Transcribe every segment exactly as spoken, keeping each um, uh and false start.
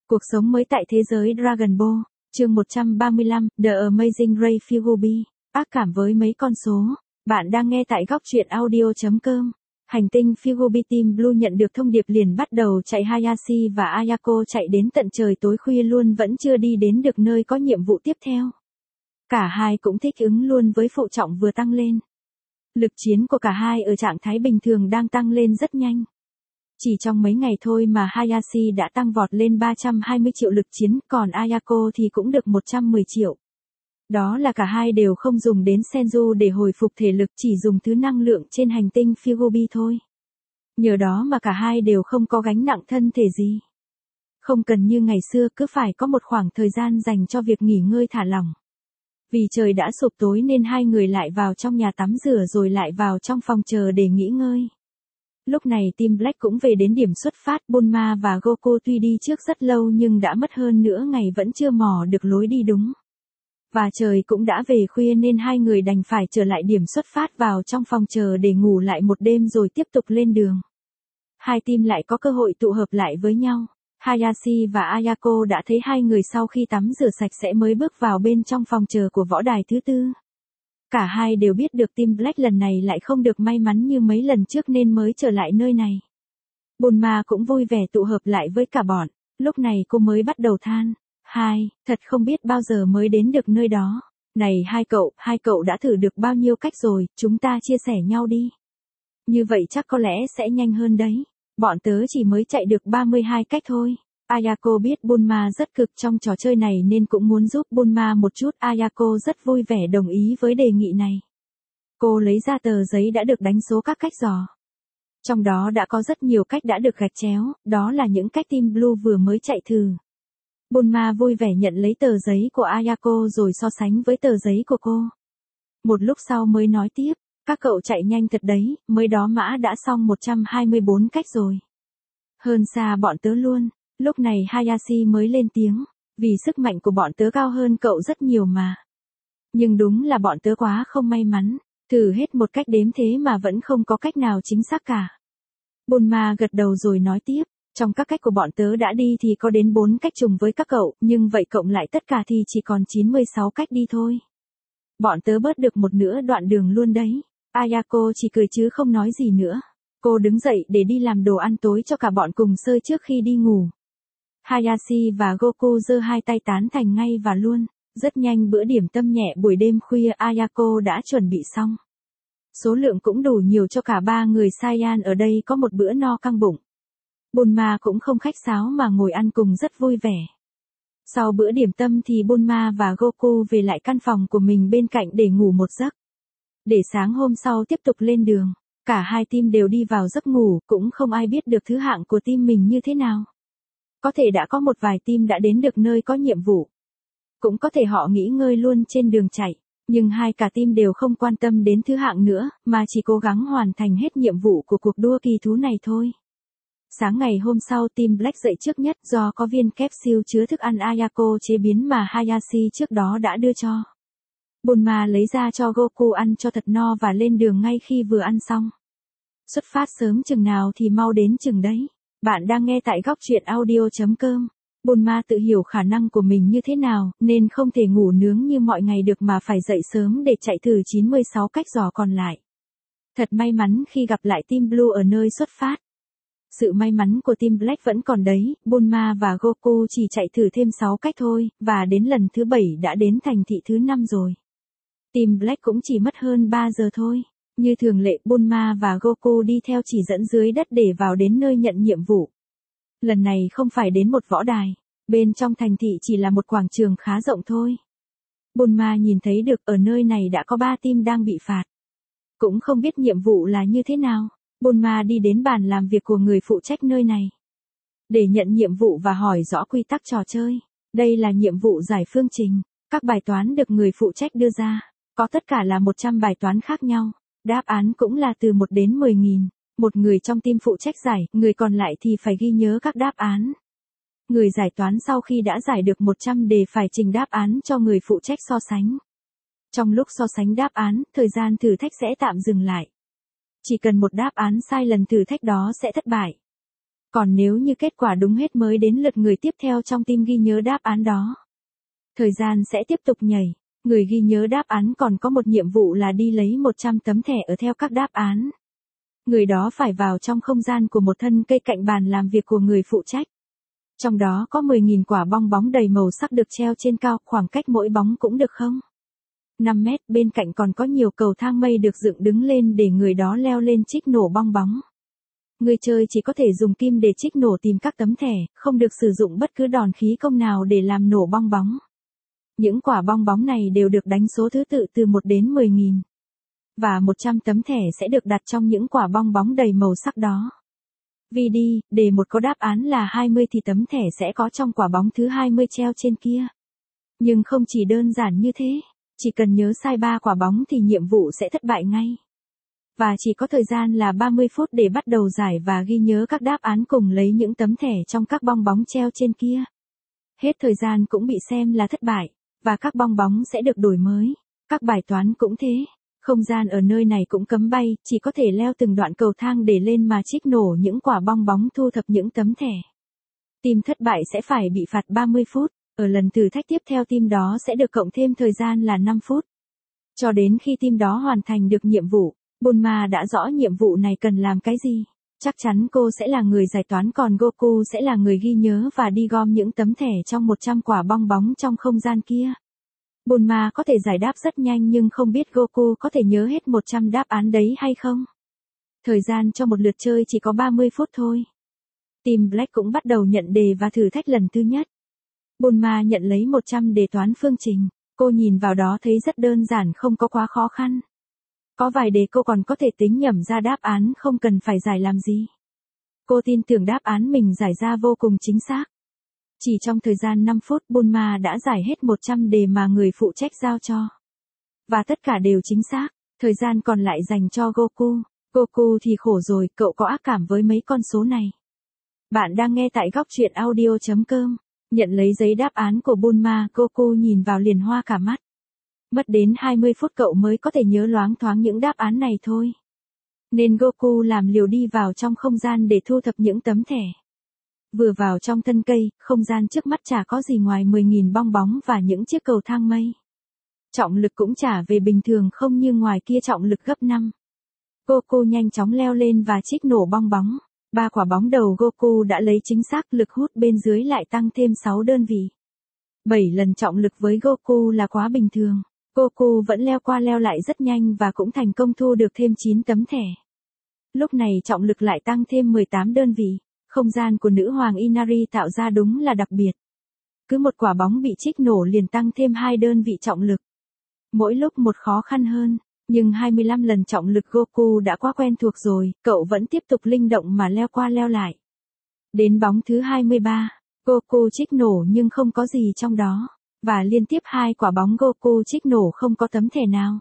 Cuộc sống mới tại thế giới Dragon Ball, chương một trăm ba mươi lăm, The Amazing Ray Fugobi, ác cảm với mấy con số. Bạn đang nghe tại góc truyện audio chấm com. Hành tinh Fugobi Team Blue nhận được thông điệp liền bắt đầu chạy. Hayashi và Ayako chạy đến tận trời tối khuya luôn vẫn chưa đi đến được nơi có nhiệm vụ tiếp theo. Cả hai cũng thích ứng luôn với phụ trọng vừa tăng lên. Lực chiến của cả hai ở trạng thái bình thường đang tăng lên rất nhanh. Chỉ trong mấy ngày thôi mà Hayashi đã tăng vọt lên ba trăm hai mươi triệu lực chiến, còn Ayako thì cũng được một trăm mười triệu. Đó là cả hai đều không dùng đến Senju để hồi phục thể lực, chỉ dùng thứ năng lượng trên hành tinh Fugobi thôi. Nhờ đó mà cả hai đều không có gánh nặng thân thể gì. Không cần như ngày xưa cứ phải có một khoảng thời gian dành cho việc nghỉ ngơi thả lỏng. Vì trời đã sụp tối nên hai người lại vào trong nhà tắm rửa rồi lại vào trong phòng chờ để nghỉ ngơi. Lúc này Team Black cũng về đến điểm xuất phát. Bulma và Goku tuy đi trước rất lâu nhưng đã mất hơn nửa ngày vẫn chưa mò được lối đi đúng. Và trời cũng đã về khuya nên hai người đành phải trở lại điểm xuất phát vào trong phòng chờ để ngủ lại một đêm rồi tiếp tục lên đường. Hai team lại có cơ hội tụ hợp lại với nhau. Hayashi và Ayako đã thấy hai người sau khi tắm rửa sạch sẽ mới bước vào bên trong phòng chờ của võ đài thứ tư. Cả hai đều biết được Team Black lần này lại không được may mắn như mấy lần trước nên mới trở lại nơi này. Bulma cũng vui vẻ tụ hợp lại với cả bọn, lúc này cô mới bắt đầu than. Hai, thật không biết bao giờ mới đến được nơi đó. Này hai cậu, hai cậu đã thử được bao nhiêu cách rồi, chúng ta chia sẻ nhau đi. Như vậy chắc có lẽ sẽ nhanh hơn đấy. Bọn tớ chỉ mới chạy được ba mươi hai cách thôi. Ayako biết Bulma rất cực trong trò chơi này nên cũng muốn giúp Bulma một chút. Ayako rất vui vẻ đồng ý với đề nghị này. Cô lấy ra tờ giấy đã được đánh số các cách dò. Trong đó đã có rất nhiều cách đã được gạch chéo, đó là những cách Team Blue vừa mới chạy thử. Bulma vui vẻ nhận lấy tờ giấy của Ayako rồi so sánh với tờ giấy của cô. Một lúc sau mới nói tiếp, các cậu chạy nhanh thật đấy, mới đó mã đã xong một trăm hai mươi bốn cách rồi. Hơn xa bọn tớ luôn. Lúc này Hayashi mới lên tiếng, vì sức mạnh của bọn tớ cao hơn cậu rất nhiều mà. Nhưng đúng là bọn tớ quá không may mắn, thử hết một cách đếm thế mà vẫn không có cách nào chính xác cả. Bulma gật đầu rồi nói tiếp, trong các cách của bọn tớ đã đi thì có đến bốn cách trùng với các cậu, nhưng vậy cộng lại tất cả thì chỉ còn chín mươi sáu cách đi thôi. Bọn tớ bớt được một nửa đoạn đường luôn đấy. Ayako chỉ cười chứ không nói gì nữa. Cô đứng dậy để đi làm đồ ăn tối cho cả bọn cùng sơi trước khi đi ngủ. Hayashi và Goku giơ hai tay tán thành ngay và luôn. Rất nhanh bữa điểm tâm nhẹ buổi đêm khuya Ayako đã chuẩn bị xong. Số lượng cũng đủ nhiều cho cả ba người Saiyan ở đây có một bữa no căng bụng. Bulma cũng không khách sáo mà ngồi ăn cùng rất vui vẻ. Sau bữa điểm tâm thì Bulma và Goku về lại căn phòng của mình bên cạnh để ngủ một giấc. Để sáng hôm sau tiếp tục lên đường. Cả hai team đều đi vào giấc ngủ, cũng không ai biết được thứ hạng của team mình như thế nào. Có thể đã có một vài team đã đến được nơi có nhiệm vụ. Cũng có thể họ nghỉ ngơi luôn trên đường chạy, nhưng hai cả team đều không quan tâm đến thứ hạng nữa, mà chỉ cố gắng hoàn thành hết nhiệm vụ của cuộc đua kỳ thú này thôi. Sáng ngày hôm sau Team Black dậy trước nhất do có viên capsule chứa thức ăn Ayako chế biến mà Hayashi trước đó đã đưa cho. Bulma lấy ra cho Goku ăn cho thật no và lên đường ngay khi vừa ăn xong. Xuất phát sớm chừng nào thì mau đến chừng đấy. Bạn đang nghe tại góc truyện audio chấm com. Bulma tự hiểu khả năng của mình như thế nào, nên không thể ngủ nướng như mọi ngày được mà phải dậy sớm để chạy thử chín mươi sáu cách dò còn lại. Thật may mắn khi gặp lại Team Blue ở nơi xuất phát. Sự may mắn của Team Black vẫn còn đấy, Bulma và Goku chỉ chạy thử thêm sáu cách thôi, và đến lần thứ bảy đã đến thành thị thứ năm rồi. Team Black cũng chỉ mất hơn ba giờ thôi. Như thường lệ Bulma và Goku đi theo chỉ dẫn dưới đất để vào đến nơi nhận nhiệm vụ. Lần này không phải đến một võ đài, bên trong thành thị chỉ là một quảng trường khá rộng thôi. Bulma nhìn thấy được ở nơi này đã có ba team đang bị phạt. Cũng không biết nhiệm vụ là như thế nào, Bulma đi đến bàn làm việc của người phụ trách nơi này. Để nhận nhiệm vụ và hỏi rõ quy tắc trò chơi. Đây là nhiệm vụ giải phương trình. Các bài toán được người phụ trách đưa ra. Có tất cả là một trăm bài toán khác nhau. Đáp án cũng là từ một đến mười nghìn. Một người trong team phụ trách giải, người còn lại thì phải ghi nhớ các đáp án. Người giải toán sau khi đã giải được một trăm đề phải trình đáp án cho người phụ trách so sánh. Trong lúc so sánh đáp án, thời gian thử thách sẽ tạm dừng lại. Chỉ cần một đáp án sai lần thử thách đó sẽ thất bại. Còn nếu như kết quả đúng hết mới đến lượt người tiếp theo trong team ghi nhớ đáp án đó. Thời gian sẽ tiếp tục nhảy. Người ghi nhớ đáp án còn có một nhiệm vụ là đi lấy một trăm tấm thẻ ở theo các đáp án. Người đó phải vào trong không gian của một thân cây cạnh bàn làm việc của người phụ trách. Trong đó có mười nghìn quả bong bóng đầy màu sắc được treo trên cao, khoảng cách mỗi bóng cũng được không? năm mét, bên cạnh còn có nhiều cầu thang mây được dựng đứng lên để người đó leo lên trích nổ bong bóng. Người chơi chỉ có thể dùng kim để trích nổ tìm các tấm thẻ, không được sử dụng bất cứ đòn khí công nào để làm nổ bong bóng. Những quả bong bóng này đều được đánh số thứ tự từ một đến mười nghìn. Và một trăm tấm thẻ sẽ được đặt trong những quả bong bóng đầy màu sắc đó. Vì đi, đề một có đáp án là hai mươi thì tấm thẻ sẽ có trong quả bóng thứ hai mươi treo trên kia. Nhưng không chỉ đơn giản như thế, chỉ cần nhớ sai ba quả bóng thì nhiệm vụ sẽ thất bại ngay. Và chỉ có thời gian là ba mươi phút để bắt đầu giải và ghi nhớ các đáp án cùng lấy những tấm thẻ trong các bong bóng treo trên kia. Hết thời gian cũng bị xem là thất bại, và các bong bóng sẽ được đổi mới. Các bài toán cũng thế. Không gian ở nơi này cũng cấm bay, chỉ có thể leo từng đoạn cầu thang để lên mà trích nổ những quả bong bóng thu thập những tấm thẻ. Team thất bại sẽ phải bị phạt ba mươi phút, ở lần thử thách tiếp theo team đó sẽ được cộng thêm thời gian là năm phút. Cho đến khi team đó hoàn thành được nhiệm vụ, Bulma đã rõ nhiệm vụ này cần làm cái gì. Chắc chắn cô sẽ là người giải toán còn Goku sẽ là người ghi nhớ và đi gom những tấm thẻ trong một trăm quả bong bóng trong không gian kia. Bulma có thể giải đáp rất nhanh nhưng không biết Goku có thể nhớ hết một trăm đáp án đấy hay không. Thời gian cho một lượt chơi chỉ có ba mươi phút thôi. Team Black cũng bắt đầu nhận đề và thử thách lần thứ nhất. Bulma nhận lấy một trăm đề toán phương trình. Cô nhìn vào đó thấy rất đơn giản, không có quá khó khăn. Có vài đề cô còn có thể tính nhẩm ra đáp án không cần phải giải làm gì. Cô tin tưởng đáp án mình giải ra vô cùng chính xác. Chỉ trong thời gian năm phút Bulma đã giải hết một trăm đề mà người phụ trách giao cho. Và tất cả đều chính xác, thời gian còn lại dành cho Goku. Goku thì khổ rồi, cậu có ác cảm với mấy con số này. Bạn đang nghe tại góc truyện audio chấm com. Nhận lấy giấy đáp án của Bulma, Goku nhìn vào liền hoa cả mắt. Mất đến hai mươi phút cậu mới có thể nhớ loáng thoáng những đáp án này thôi. Nên Goku làm liều đi vào trong không gian để thu thập những tấm thẻ. Vừa vào trong thân cây, không gian trước mắt chả có gì ngoài mười nghìn bong bóng và những chiếc cầu thang mây. Trọng lực cũng chả về bình thường không như ngoài kia trọng lực gấp năm. Goku nhanh chóng leo lên và trích nổ bong bóng. Ba quả bóng đầu Goku đã lấy chính xác, lực hút bên dưới lại tăng thêm sáu đơn vị. bảy lần trọng lực với Goku là quá bình thường. Goku vẫn leo qua leo lại rất nhanh và cũng thành công thu được thêm chín tấm thẻ. Lúc này trọng lực lại tăng thêm mười tám đơn vị. Không gian của nữ hoàng Inari tạo ra đúng là đặc biệt. Cứ một quả bóng bị trích nổ liền tăng thêm hai đơn vị trọng lực. Mỗi lúc một khó khăn hơn, nhưng hai mươi lăm lần trọng lực Goku đã quá quen thuộc rồi, cậu vẫn tiếp tục linh động mà leo qua leo lại. Đến bóng thứ hai mươi ba, Goku trích nổ nhưng không có gì trong đó, và liên tiếp hai quả bóng Goku trích nổ không có tấm thẻ nào.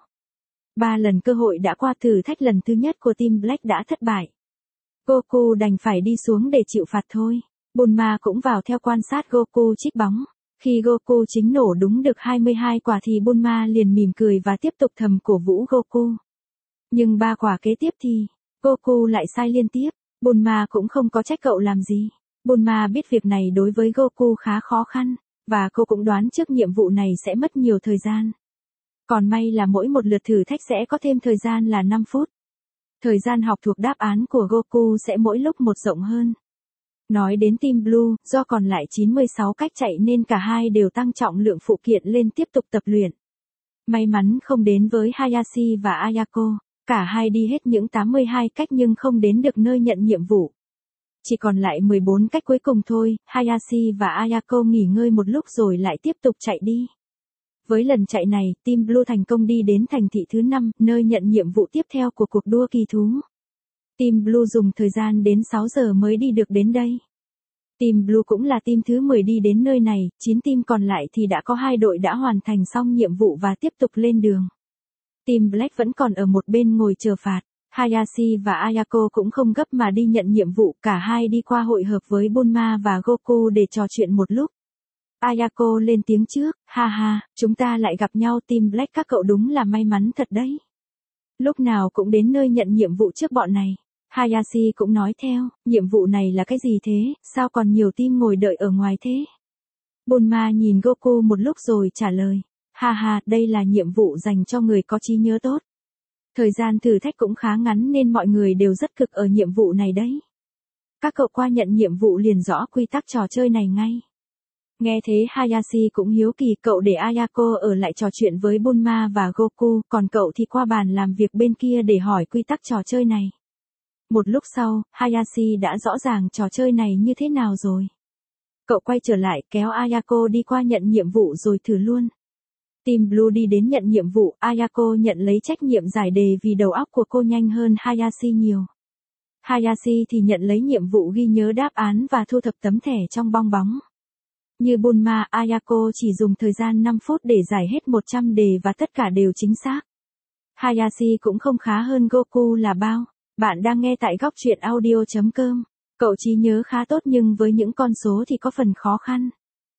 Ba lần cơ hội đã qua, thử thách lần thứ nhất của Team Black đã thất bại. Goku đành phải đi xuống để chịu phạt thôi. Bulma cũng vào theo quan sát Goku trích bóng. Khi Goku chính nổ đúng được hai mươi hai quả thì Bulma liền mỉm cười và tiếp tục thầm cổ vũ Goku. Nhưng ba quả kế tiếp thì, Goku lại sai liên tiếp. Bulma cũng không có trách cậu làm gì. Bulma biết việc này đối với Goku khá khó khăn, và cô cũng đoán trước nhiệm vụ này sẽ mất nhiều thời gian. Còn may là mỗi một lượt thử thách sẽ có thêm thời gian là năm phút. Thời gian học thuộc đáp án của Goku sẽ mỗi lúc một rộng hơn. Nói đến Team Blue, do còn lại chín mươi sáu cách chạy nên cả hai đều tăng trọng lượng phụ kiện lên tiếp tục tập luyện. May mắn không đến với Hayashi và Ayako, cả hai đi hết những tám mươi hai cách nhưng không đến được nơi nhận nhiệm vụ. Chỉ còn lại mười bốn cách cuối cùng thôi, Hayashi và Ayako nghỉ ngơi một lúc rồi lại tiếp tục chạy đi. Với lần chạy này, Team Blue thành công đi đến thành thị thứ năm, nơi nhận nhiệm vụ tiếp theo của cuộc đua kỳ thú. Team Blue dùng thời gian đến sáu giờ mới đi được đến đây. Team Blue cũng là team thứ mười đi đến nơi này, chín team còn lại thì đã có hai đội đã hoàn thành xong nhiệm vụ và tiếp tục lên đường. Team Black vẫn còn ở một bên ngồi chờ phạt. Hayashi và Ayako cũng không gấp mà đi nhận nhiệm vụ, cả hai đi qua hội hợp với Bulma và Goku để trò chuyện một lúc. Ayako lên tiếng trước, ha ha, chúng ta lại gặp nhau Team Black, các cậu đúng là may mắn thật đấy. Lúc nào cũng đến nơi nhận nhiệm vụ trước bọn này. Hayashi cũng nói theo, nhiệm vụ này là cái gì thế, sao còn nhiều team ngồi đợi ở ngoài thế? Bulma nhìn Goku một lúc rồi trả lời, ha ha, đây là nhiệm vụ dành cho người có trí nhớ tốt. Thời gian thử thách cũng khá ngắn nên mọi người đều rất cực ở nhiệm vụ này đấy. Các cậu qua nhận nhiệm vụ liền rõ quy tắc trò chơi này ngay. Nghe thế Hayashi cũng hiếu kỳ, cậu để Ayako ở lại trò chuyện với Bulma và Goku, còn cậu thì qua bàn làm việc bên kia để hỏi quy tắc trò chơi này. Một lúc sau, Hayashi đã rõ ràng trò chơi này như thế nào rồi. Cậu quay trở lại kéo Ayako đi qua nhận nhiệm vụ rồi thử luôn. Team Blue đi đến nhận nhiệm vụ, Ayako nhận lấy trách nhiệm giải đề vì đầu óc của cô nhanh hơn Hayashi nhiều. Hayashi thì nhận lấy nhiệm vụ ghi nhớ đáp án và thu thập tấm thẻ trong bong bóng. Như Bulma, Ayako chỉ dùng thời gian năm phút để giải hết một trăm đề và tất cả đều chính xác. Hayashi cũng không khá hơn Goku là bao. Bạn đang nghe tại góc truyện audio chấm com. Cậu trí nhớ khá tốt nhưng với những con số thì có phần khó khăn.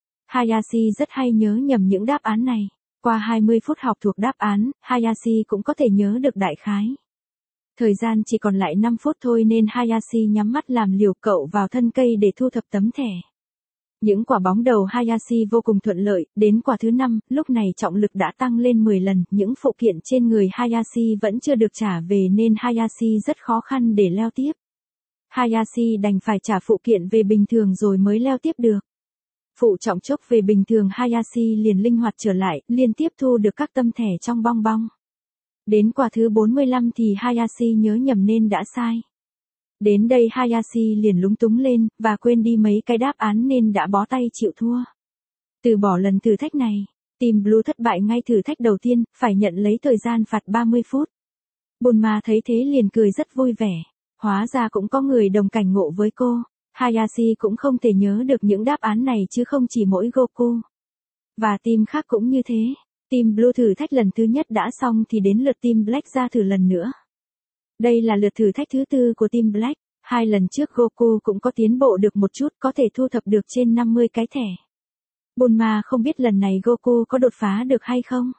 Hayashi rất hay nhớ nhầm những đáp án này. Qua hai mươi phút học thuộc đáp án, Hayashi cũng có thể nhớ được đại khái. Thời gian chỉ còn lại năm phút thôi nên Hayashi nhắm mắt làm liều, cậu vào thân cây để thu thập tấm thẻ. Những quả bóng đầu Hayashi vô cùng thuận lợi, đến quả thứ năm, lúc này trọng lực đã tăng lên mười lần, những phụ kiện trên người Hayashi vẫn chưa được trả về nên Hayashi rất khó khăn để leo tiếp. Hayashi đành phải trả phụ kiện về bình thường rồi mới leo tiếp được. Phụ trọng chốc về bình thường, Hayashi liền linh hoạt trở lại, liên tiếp thu được các tấm thẻ trong bong bóng. Đến quả thứ bốn mươi lăm thì Hayashi nhớ nhầm nên đã sai. Đến đây Hayashi liền lúng túng lên, và quên đi mấy cái đáp án nên đã bó tay chịu thua. Từ bỏ lần thử thách này, Team Blue thất bại ngay thử thách đầu tiên, phải nhận lấy thời gian phạt ba mươi phút. Bulma thấy thế liền cười rất vui vẻ. Hóa ra cũng có người đồng cảnh ngộ với cô. Hayashi cũng không thể nhớ được những đáp án này chứ không chỉ mỗi Goku. Và team khác cũng như thế. Team Blue thử thách lần thứ nhất đã xong thì đến lượt Team Black ra thử lần nữa. Đây là lượt thử thách thứ tư của Team Black. Hai lần trước Goku cũng có tiến bộ được một chút, có thể thu thập được trên năm mươi cái thẻ. Bulma không biết lần này Goku có đột phá được hay không.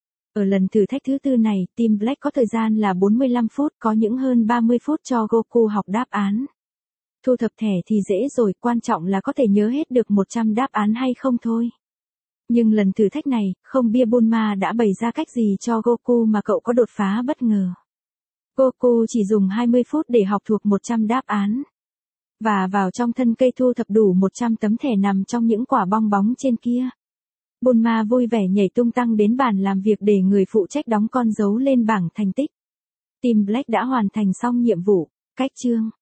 Ở lần thử thách thứ tư này, Team Black có thời gian là bốn mươi lăm phút, có những hơn ba mươi phút cho Goku học đáp án. Thu thập thẻ thì dễ rồi, quan trọng là có thể nhớ hết được một trăm đáp án hay không thôi. Nhưng lần thử thách này, không biết Bulma đã bày ra cách gì cho Goku mà cậu có đột phá bất ngờ. Goku chỉ dùng hai mươi phút để học thuộc một trăm đáp án. Và vào trong thân cây thu thập đủ một trăm tấm thẻ nằm trong những quả bong bóng trên kia. Bulma vui vẻ nhảy tung tăng đến bàn làm việc để người phụ trách đóng con dấu lên bảng thành tích. Team Black đã hoàn thành xong nhiệm vụ. Cách chương